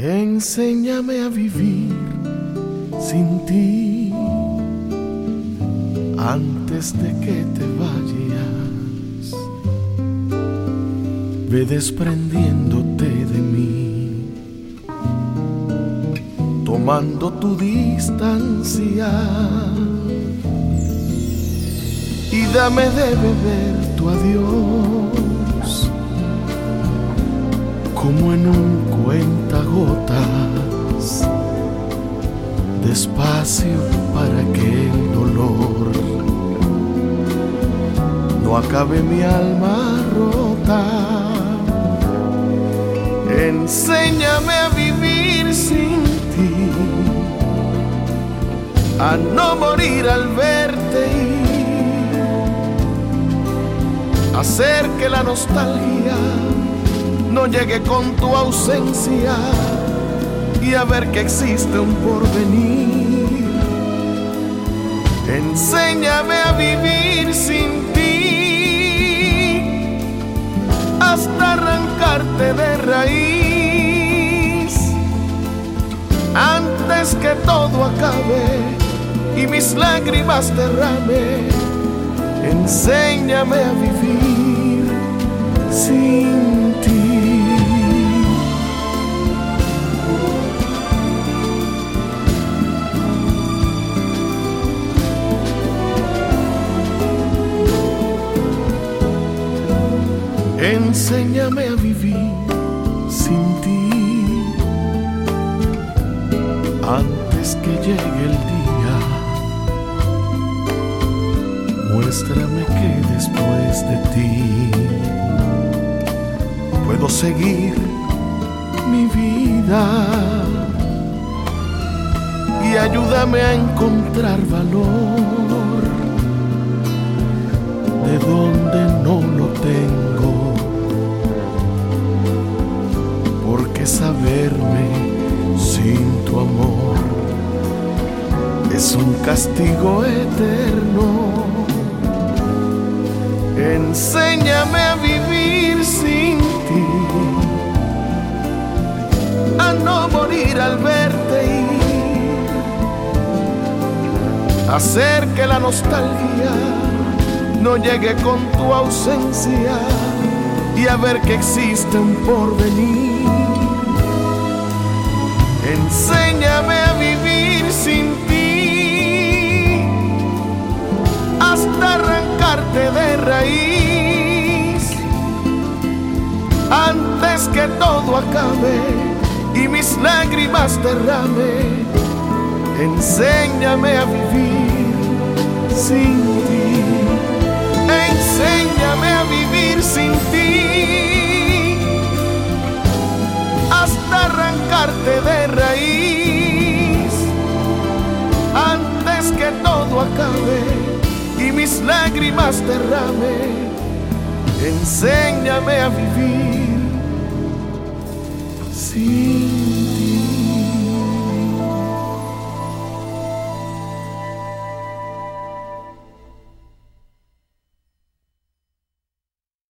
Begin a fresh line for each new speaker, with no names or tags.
Enséñame a vivir sin ti antes de que te vayas. Ve desprendiéndote de mí, tomando tu distancia, y dame de beber tu adiós como en un cuentagotas, despacio para que el dolor no acabe mi alma rota. Enséñame a vivir sin ti, a no morir al verte ir, hacer que la nostalgia no llegue con tu ausencia, y a ver que existe un porvenir. Enséñame a vivir sin ti hasta arrancarte de raíz, antes que todo acabe y mis lágrimas derrame. Enséñame a vivir sin ti. Enséñame a vivir sin ti antes que llegue el día. Muéstrame que después de ti puedo seguir mi vida, y ayúdame a encontrar valor de donde no lo tengo, porque saberme sin tu amor es un castigo eterno. Enséñame a vivir sin ti, a no morir al verte ir, hacer que la nostalgia no llegue con tu ausencia, y a ver que existe un porvenir. Enséñame a vivir sin ti hasta arrancarte de raíz, antes que todo acabe y mis lágrimas derrame. Enséñame a vivir sin ti. Enséñame a vivir sin ti hasta arrancarte de raíz, antes que todo acabe y mis lágrimas derrame. Enséñame a vivir sin ti.